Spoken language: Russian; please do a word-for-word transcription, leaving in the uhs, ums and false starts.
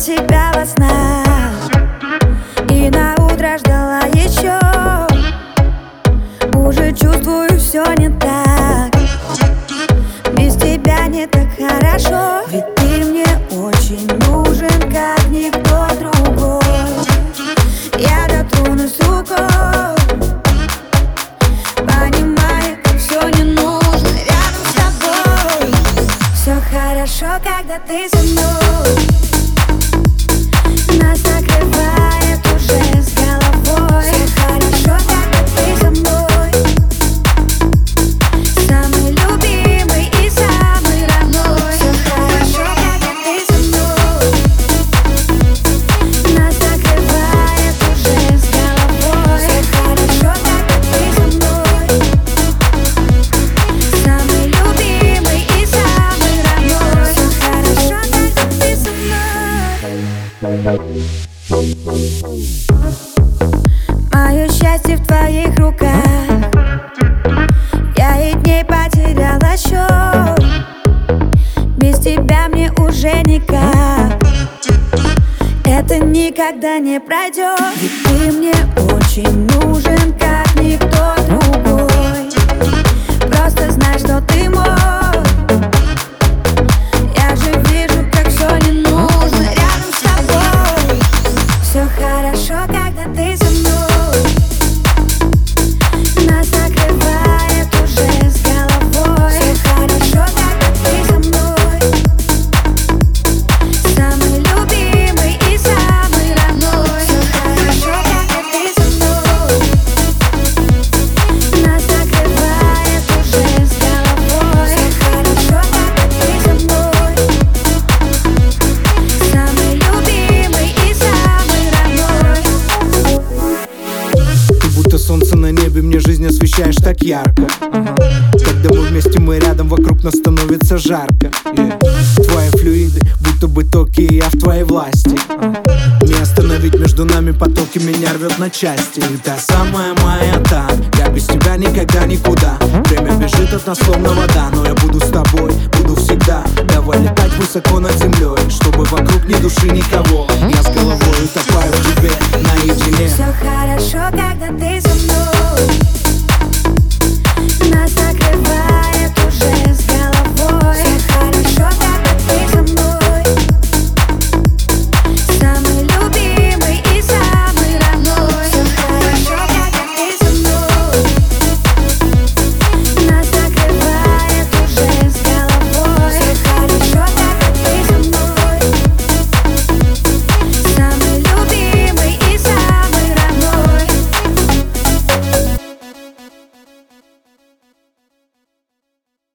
тебя во снах и на утро ждала еще. Уже чувствую, все не так. Без тебя не так хорошо. Ведь ты мне очень нужен, как никто другой. Я дотронусь рукой, понимая, как все не нужно рядом с тобой. Все хорошо, когда ты со мной. Нас накрывает уже с головой. Все хорошо, когда ты со мной. Самый любимый и самый родной. Все хорошо, когда ты со мной. Нас накрывает уже с головой. Все хорошо, когда ты со мной. Самый любимый и самый родной. Все хорошо, когда ты со мной. Мое счастье в твоих руках. Я и дней потеряла счет. Без тебя мне уже никак. Это никогда не пройдет. Ведь ты мне очень нужен, как никто другой. Просто знай, что ты мой. Я же вижу, как все не нужно рядом с тобой. Все хорошо, когда ты со мной. Нас накрывает уже с головой. Все хорошо, когда ты со мной. Самый любимый и самый родной. Все хорошо, когда ты со мной. Нас накрывает уже с головой. Все хорошо, когда ты со мной. Самый любимый и самый родной. Ты будто солнце на небе, мне жизнь освещаешь так ярко. Ага. Когда мы вместе, мы рядом, вокруг нас становится жарко. Yeah. Твои флюиды, будто бы токи, и я в твоей власти. uh. Не остановить между нами потоки, меня рвет на части. Ты та самая моя та, я без тебя никогда никуда. Время бежит от нас словно вода, но я буду с тобой, буду всегда. Давай летать высоко над землей, чтобы вокруг ни души никого. Я с головой утопаю в тебе наедине. Все хорошо, когда ты со